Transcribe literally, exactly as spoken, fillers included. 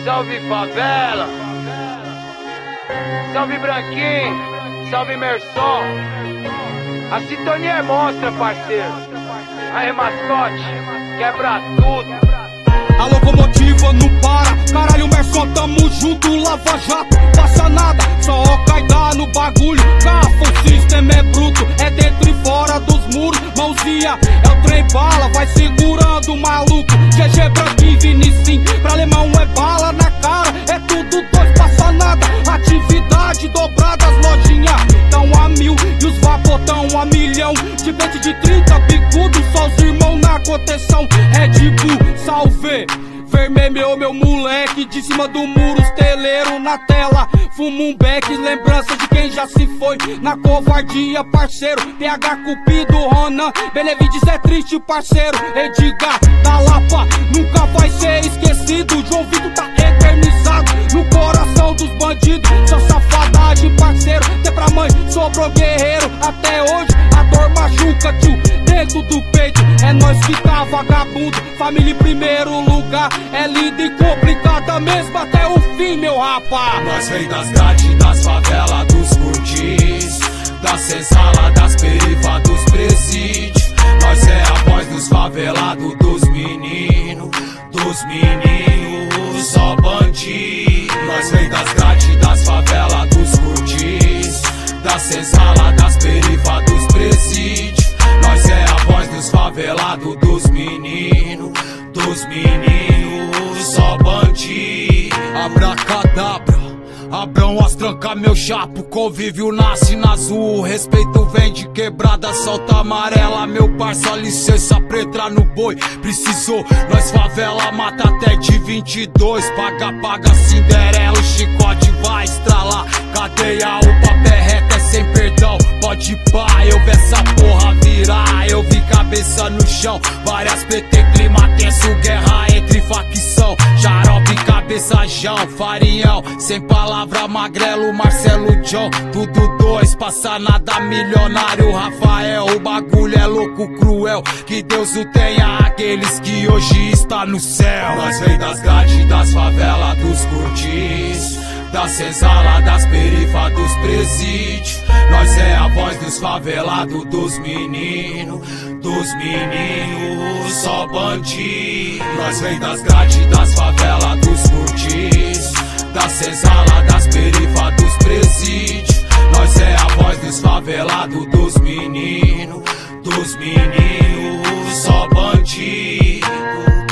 Salve favela, salve Branquinho, salve Merson. A sintonia é monstra, parceiro. Aí, mascote, quebra tudo. A locomotiva não para, caralho, Merson, tamo junto, Lava Jato, passa nada, só caidá no bagulho. Garfo, o sistema é bruto, é dentro e fora dos muros. Mãozinha, é o trem bala, vai segurando o maluco. G G Branquinho, Vinicim, pra alemão é bala na cara, é tudo dois, passa nada. Atividade dobrada, as lojinhas tão a mil e os vapor tão a milhão. De vinte de trinta, bicudo, só os irmãos na contenção. Red Bull, salve! Vermelho, meu moleque, de cima do muro, esteleiro na tela. Fumo um beck, lembrança de quem já se foi na covardia, parceiro. P H Cupido, Ronan, Benevides é triste, parceiro. Edgar da Lapa, nunca vai ser esquecido. João Vitor tá eternizado no coração dos bandidos. Só safadagem, parceiro, até pra mãe sobrou guerreiro. Até hoje a dor machuca, tio, dentro do peito. É nós que tá vagabundo, família em primeiro lugar. É linda e complicada mesmo até o fim, meu rapa. Nós vem das grades, das favelas, dos curtis, das senzala, das perifas, dos presídios. Nós é a voz dos favelados, dos meninos, dos meninos, só bandido. Nós vem das grades, das favelas, dos curtis, das senzala, das perifas, dos presídios. Nós é a voz dos favelados, dos meninos, dos meninos, só bandido. Abracadabra, Abrão as tranca, meu chapo, convívio nasce na azul. Respeito vem de quebrada, solta amarela, meu parça, licença pra entrar no boi. Precisou, nós favela mata até de vinte e dois. Paga, paga, Cinderela, o chicote vai estralar. Cadeia, o papel é reto, é sem perdão. Pode pá, eu vi essa porra virar, eu vi cabeça no chão. Várias P T, clima tenso, guerra entre facção. Xarope, cabeçajão, farinhão, sem palavra, magrelo, Marcelo, John. Tudo dois, passa nada, milionário, Rafael. O bagulho é louco, cruel, que Deus o tenha, aqueles que hoje está no céu. Nós vem das grades, das favelas, dos curtis, das senzala, das perifas, dos presídios. Nós é a voz dos favelados, dos meninos, dos meninos, só bandido. Nós vem das grades, das favelas, dos curtis, das senzala, das perifas, dos presídios. Nós é a voz dos favelados, dos meninos, dos meninos, só bandido.